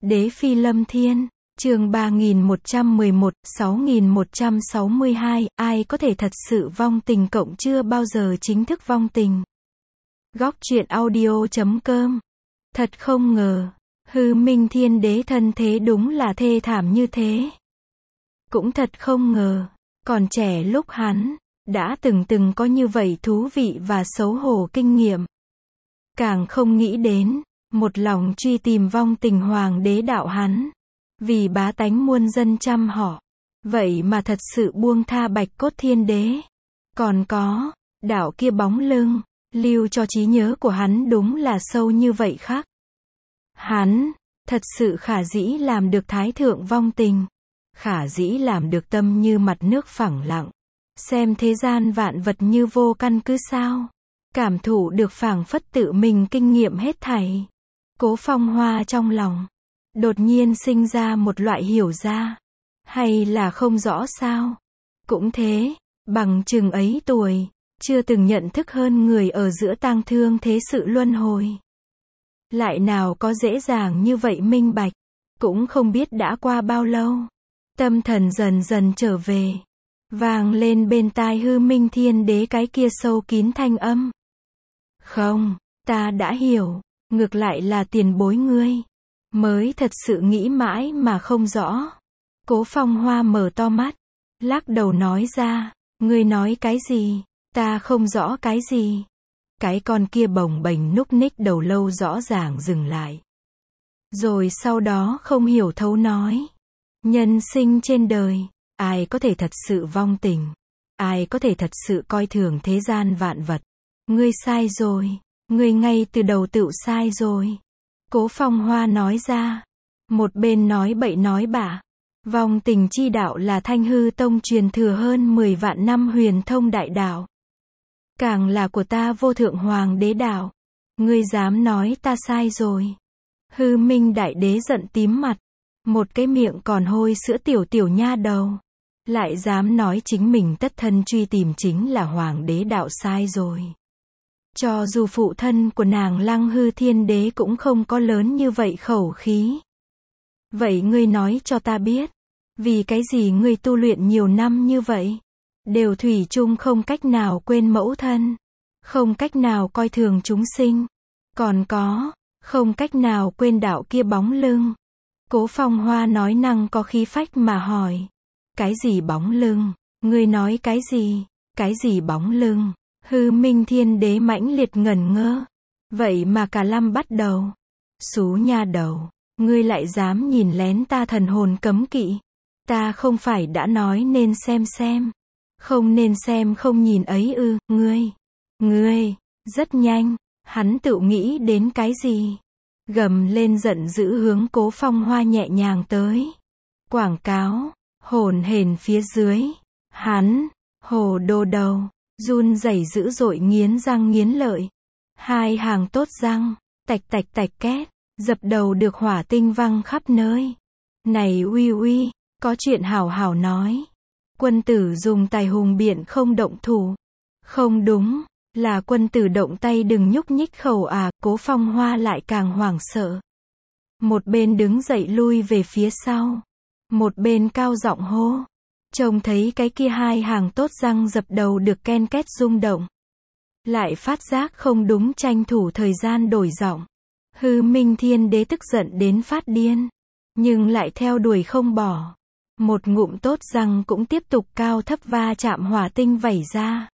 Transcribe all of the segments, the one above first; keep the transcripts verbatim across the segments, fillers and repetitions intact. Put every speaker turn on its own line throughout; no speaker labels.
Đế Phi Lâm Thiên, chương ba nghìn một trăm mười một, sáu nghìn một trăm sáu mươi hai, ai có thể thật sự vong tình cộng chưa bao giờ chính thức vong tình. Góc truyện audio chấm com. Thật không ngờ, Hư Minh Thiên Đế thân thế đúng là thê thảm như thế. Cũng thật không ngờ, còn trẻ lúc hắn đã từng từng có như vậy thú vị và xấu hổ kinh nghiệm. Càng không nghĩ đến, một lòng truy tìm vong tình hoàng đế đạo hắn, vì bá tánh muôn dân chăm họ, vậy mà thật sự buông tha Bạch Cốt Thiên Đế. Còn có, đạo kia bóng lưng, lưu cho trí nhớ của hắn đúng là sâu như vậy khác. Hắn, thật sự khả dĩ làm được thái thượng vong tình, khả dĩ làm được tâm như mặt nước phẳng lặng, xem thế gian vạn vật như vô căn cứ sao, cảm thụ được phảng phất tự mình kinh nghiệm hết thảy. Cố Phong Hoa trong lòng đột nhiên sinh ra một loại hiểu ra, hay là không rõ sao. Cũng thế, bằng chừng ấy tuổi, chưa từng nhận thức hơn người ở giữa tang thương thế sự luân hồi. Lại nào có dễ dàng như vậy minh bạch, cũng không biết đã qua bao lâu. Tâm thần dần dần trở về, vang lên bên tai Hư Minh Thiên Đế cái kia sâu kín thanh âm. Không, ta đã hiểu, ngược lại là tiền bối ngươi mới thật sự nghĩ mãi mà không rõ. Cố Phong Hoa mở to mắt, lắc đầu nói ra, ngươi nói cái gì, ta không rõ cái gì. Cái con kia bồng bềnh núc ních đầu lâu rõ ràng dừng lại. Rồi sau đó không hiểu thấu nói, nhân sinh trên đời, ai có thể thật sự vong tình, ai có thể thật sự coi thường thế gian vạn vật. Ngươi sai rồi, ngươi ngay từ đầu tự sai rồi. Cố Phong Hoa nói ra, một bên nói bậy nói bạ. Vong tình chi đạo là Thanh Hư Tông truyền thừa hơn mười vạn năm huyền thông đại đạo, càng là của ta vô thượng hoàng đế đạo. Ngươi dám nói ta sai rồi. Hư Minh Đại Đế giận tím mặt, một cái miệng còn hôi sữa tiểu tiểu nha đầu, lại dám nói chính mình tất thân truy tìm chính là hoàng đế đạo sai rồi. Cho dù phụ thân của nàng Lăng Hư Thiên Đế cũng không có lớn như vậy khẩu khí. Vậy ngươi nói cho ta biết, vì cái gì ngươi tu luyện nhiều năm như vậy, đều thủy chung không cách nào quên mẫu thân, không cách nào coi thường chúng sinh, còn có, không cách nào quên đạo kia bóng lưng. Cố Phong Hoa nói năng có khí phách mà hỏi, cái gì bóng lưng, ngươi nói cái gì, cái gì bóng lưng. Hư Minh Thiên Đế mãnh liệt ngẩn ngơ, vậy mà cả lâm bắt đầu. Xú nha đầu, ngươi lại dám nhìn lén ta thần hồn cấm kỵ. Ta không phải đã nói nên xem xem, không nên xem không nhìn ấy ư. Ngươi, ngươi, rất nhanh, hắn tự nghĩ đến cái gì, gầm lên giận dữ hướng Cố Phong Hoa nhẹ nhàng tới. Quảng cáo, hồn hển phía dưới, hắn, hồ đồ đầu, run rẩy dữ dội nghiến răng nghiến lợi. Hai hàng tốt răng, tạch tạch tạch két, dập đầu được hỏa tinh văng khắp nơi. Này uy uy, có chuyện hảo hảo nói. Quân tử dùng tài hùng biện không động thủ. Không đúng, là quân tử động tay đừng nhúc nhích khẩu à. Cố Phong Hoa lại càng hoảng sợ. Một bên đứng dậy lui về phía sau, một bên cao giọng hô. Trông thấy cái kia hai hàng tốt răng dập đầu được ken két rung động, lại phát giác không đúng, tranh thủ thời gian đổi giọng. Hư Minh Thiên Đế tức giận đến phát điên, nhưng lại theo đuổi không bỏ. Một ngụm tốt răng cũng tiếp tục cao thấp va chạm hỏa tinh vẩy ra.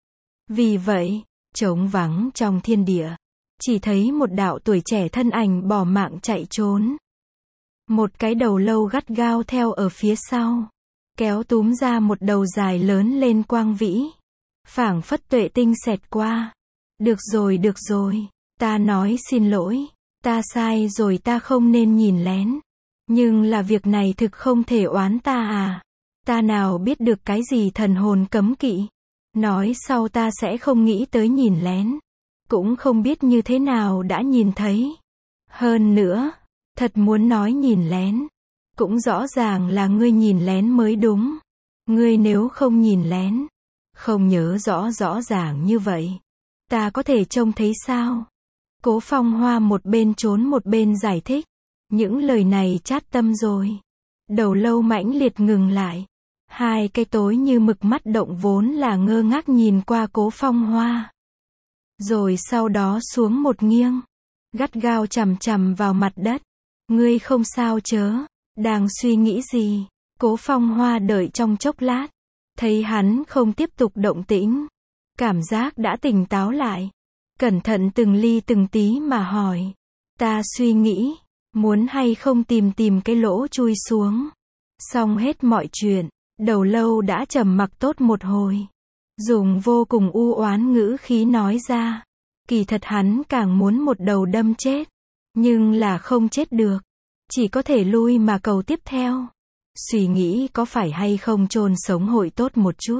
Vì vậy, trống vắng trong thiên địa, chỉ thấy một đạo tuổi trẻ thân ảnh bỏ mạng chạy trốn. Một cái đầu lâu gắt gao theo ở phía sau, kéo túm ra một đầu dài lớn lên quang vĩ, phảng phất tuệ tinh xẹt qua. Được rồi được rồi, ta nói xin lỗi, ta sai rồi, ta không nên nhìn lén. Nhưng là việc này thực không thể oán ta à. Ta nào biết được cái gì thần hồn cấm kỵ. Nói sau ta sẽ không nghĩ tới nhìn lén, cũng không biết như thế nào đã nhìn thấy. Hơn nữa, thật muốn nói nhìn lén, cũng rõ ràng là ngươi nhìn lén mới đúng. Ngươi nếu không nhìn lén, không nhớ rõ rõ ràng như vậy, ta có thể trông thấy sao? Cố Phong Hoa một bên trốn một bên giải thích. Những lời này chát tâm rồi. Đầu lâu mãnh liệt ngừng lại. Hai cái tối như mực mắt động vốn là ngơ ngác nhìn qua Cố Phong Hoa. Rồi sau đó xuống một nghiêng. Gắt gao chằm chằm vào mặt đất. Ngươi không sao chớ? Đang suy nghĩ gì? Cố Phong Hoa đợi trong chốc lát. Thấy hắn không tiếp tục động tĩnh. Cảm giác đã tỉnh táo lại. Cẩn thận từng ly từng tí mà hỏi. Ta suy nghĩ. Muốn hay không tìm tìm cái lỗ chui xuống. Xong hết mọi chuyện. Đầu lâu đã trầm mặc tốt một hồi. Dùng vô cùng u oán ngữ khí nói ra. Kỳ thật hắn càng muốn một đầu đâm chết. Nhưng là không chết được. Chỉ có thể lui mà cầu tiếp theo. Suy nghĩ có phải hay không chôn sống hội tốt một chút.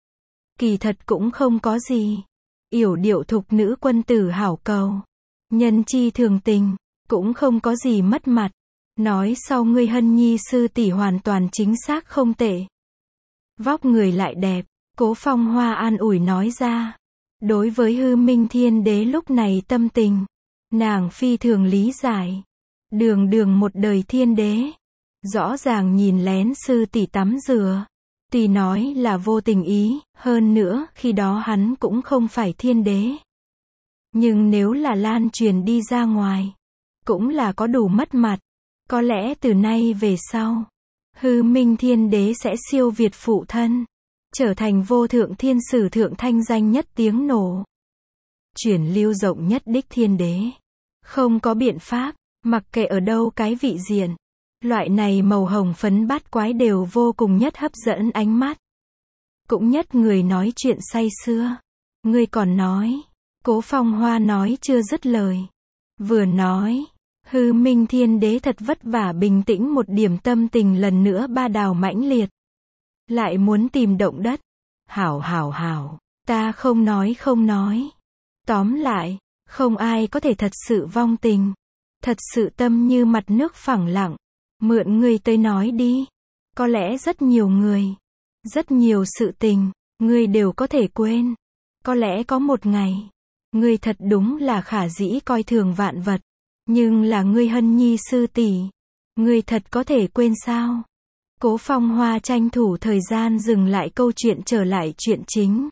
Kỳ thật cũng không có gì. Yểu điệu thục nữ quân tử hảo cầu. Nhân chi thường tình. Cũng không có gì mất mặt. Nói sau ngươi Hân Nhi sư tỷ hoàn toàn chính xác không tệ. Vóc người lại đẹp. Cố Phong Hoa an ủi nói ra. Đối với Hư Minh Thiên Đế lúc này tâm tình. Nàng phi thường lý giải. Đường đường một đời thiên đế. Rõ ràng nhìn lén sư tỷ tắm rửa. Tuy nói là vô tình ý, hơn nữa khi đó hắn cũng không phải thiên đế. Nhưng nếu là lan truyền đi ra ngoài, cũng là có đủ mất mặt. Có lẽ từ nay về sau, Hư Minh Thiên Đế sẽ siêu việt phụ thân. Trở thành vô thượng thiên sử thượng thanh danh nhất tiếng nổ. Truyền lưu rộng nhất đích thiên đế. Không có biện pháp, mặc kệ ở đâu cái vị diện. Loại này màu hồng phấn bát quái đều vô cùng nhất hấp dẫn ánh mắt. Cũng nhất người nói chuyện say sưa. Ngươi còn nói. Cố Phong Hoa nói chưa dứt lời. Vừa nói. Hư Minh Thiên Đế thật vất vả bình tĩnh một điểm tâm tình lần nữa ba đào mãnh liệt. Lại muốn tìm động đất. Hảo hảo hảo. Ta không nói không nói. Tóm lại. Không ai có thể thật sự vong tình. Thật sự tâm như mặt nước phẳng lặng. Mượn ngươi tới nói đi. Có lẽ rất nhiều người. Rất nhiều sự tình. Ngươi đều có thể quên. Có lẽ có một ngày. Ngươi thật đúng là khả dĩ coi thường vạn vật. Nhưng là ngươi Hân Nhi sư tỷ. Ngươi thật có thể quên sao? Cố Phong Hoa tranh thủ thời gian dừng lại câu chuyện trở lại chuyện chính.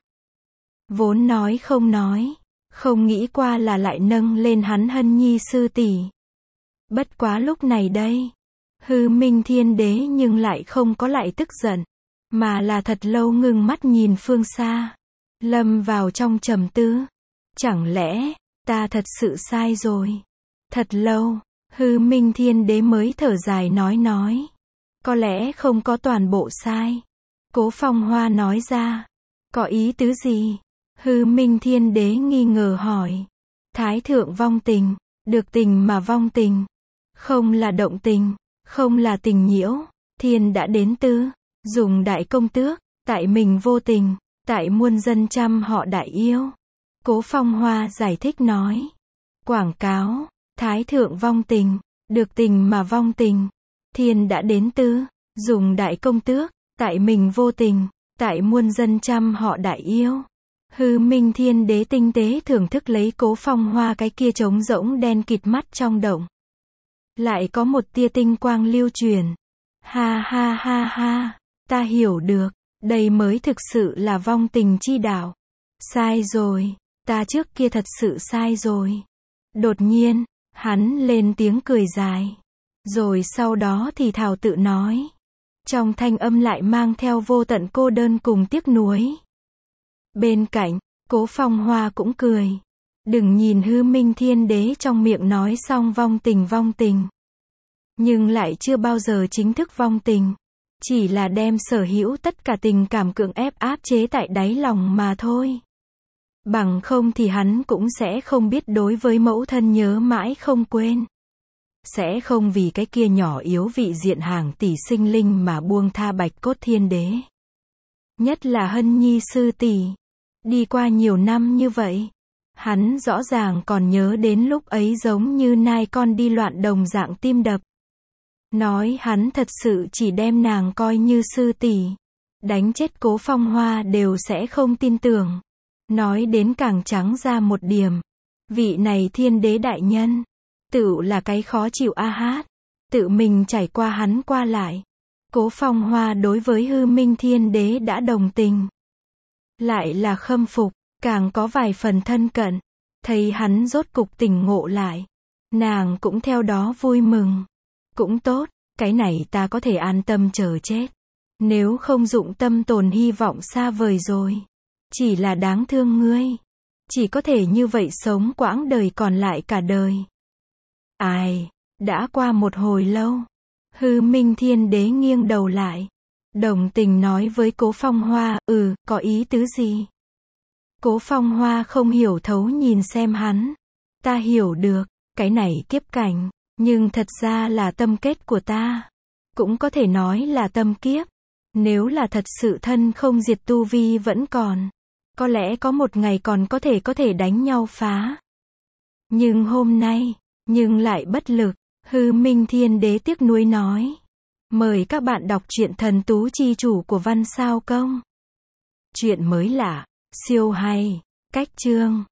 Vốn nói không nói. Không nghĩ qua là lại nâng lên hắn Hân Nhi sư tỷ. Bất quá lúc này đây. Hư Minh Thiên Đế nhưng lại không có lại tức giận. Mà là thật lâu ngưng mắt nhìn phương xa. Lâm vào trong trầm tư. Chẳng lẽ, ta thật sự sai rồi. Thật lâu, Hư Minh Thiên Đế mới thở dài nói nói. Có lẽ không có toàn bộ sai. Cố Phong Hoa nói ra. Có ý tứ gì? Hư Minh Thiên Đế nghi ngờ hỏi. Thái thượng vong tình. Được tình mà vong tình. Không là động tình. Không là tình nhiễu. Thiên đã đến tư. Dùng đại công tước. Tại mình vô tình. Tại muôn dân trăm họ đại yêu. Cố Phong Hoa giải thích nói. Quảng cáo. Thái thượng vong tình. Được tình mà vong tình. Thiên đã đến tư. Dùng đại công tước. Tại mình vô tình. Tại muôn dân trăm họ đại yêu. Hư Minh Thiên Đế tinh tế thưởng thức lấy Cố Phong Hoa cái kia trống rỗng đen kịt mắt trong động. Lại có một tia tinh quang lưu truyền. Ha ha ha ha. Ta hiểu được. Đây mới thực sự là vong tình chi đạo. Sai rồi. Ta trước kia thật sự sai rồi. Đột nhiên, hắn lên tiếng cười dài. Rồi sau đó thì thào tự nói. Trong thanh âm lại mang theo vô tận cô đơn cùng tiếc nuối. Bên cạnh, Cố Phong Hoa cũng cười. Đừng nhìn Hư Minh Thiên Đế trong miệng nói xong vong tình vong tình. Nhưng lại chưa bao giờ chính thức vong tình. Chỉ là đem sở hữu tất cả tình cảm cưỡng ép áp chế tại đáy lòng mà thôi. Bằng không thì hắn cũng sẽ không biết đối với mẫu thân nhớ mãi không quên. Sẽ không vì cái kia nhỏ yếu vị diện hàng tỷ sinh linh mà buông tha Bạch Cốt Thiên Đế. Nhất là Hân Nhi sư tỷ. Đi qua nhiều năm như vậy. Hắn rõ ràng còn nhớ đến lúc ấy giống như nai con đi loạn đồng dạng tim đập. Nói hắn thật sự chỉ đem nàng coi như sư tỷ. Đánh chết Cố Phong Hoa đều sẽ không tin tưởng. Nói đến càng trắng ra một điểm. Vị này thiên đế đại nhân. Tựu là cái khó chịu a hát. tự mình trải qua hắn qua lại. Cố Phong Hoa đối với Hư Minh Thiên Đế đã đồng tình. Lại là khâm phục, càng có vài phần thân cận. Thấy hắn rốt cục tỉnh ngộ lại. Nàng cũng theo đó vui mừng. Cũng tốt, cái này ta có thể an tâm chờ chết. Nếu không dụng tâm tồn hy vọng xa vời rồi. Chỉ là đáng thương ngươi. Chỉ có thể như vậy sống quãng đời còn lại cả đời. Ai, đã qua một hồi lâu. Hư Minh Thiên Đế nghiêng đầu lại. Đồng tình nói với Cố Phong Hoa, ừ, có ý tứ gì? Cố Phong Hoa không hiểu thấu nhìn xem hắn. Ta hiểu được, cái này kiếp cảnh, nhưng thật ra là tâm kết của ta. Cũng có thể nói là tâm kiếp. Nếu là thật sự thân không diệt tu vi vẫn còn. Có lẽ có một ngày còn có thể có thể đánh nhau phá. Nhưng hôm nay, nhưng lại bất lực. Hư Minh Thiên Đế tiếc nuối nói. Mời các bạn đọc truyện Thần Tú Chi Chủ của Văn Sao Công. Chuyện mới lạ, siêu hay, cách chương.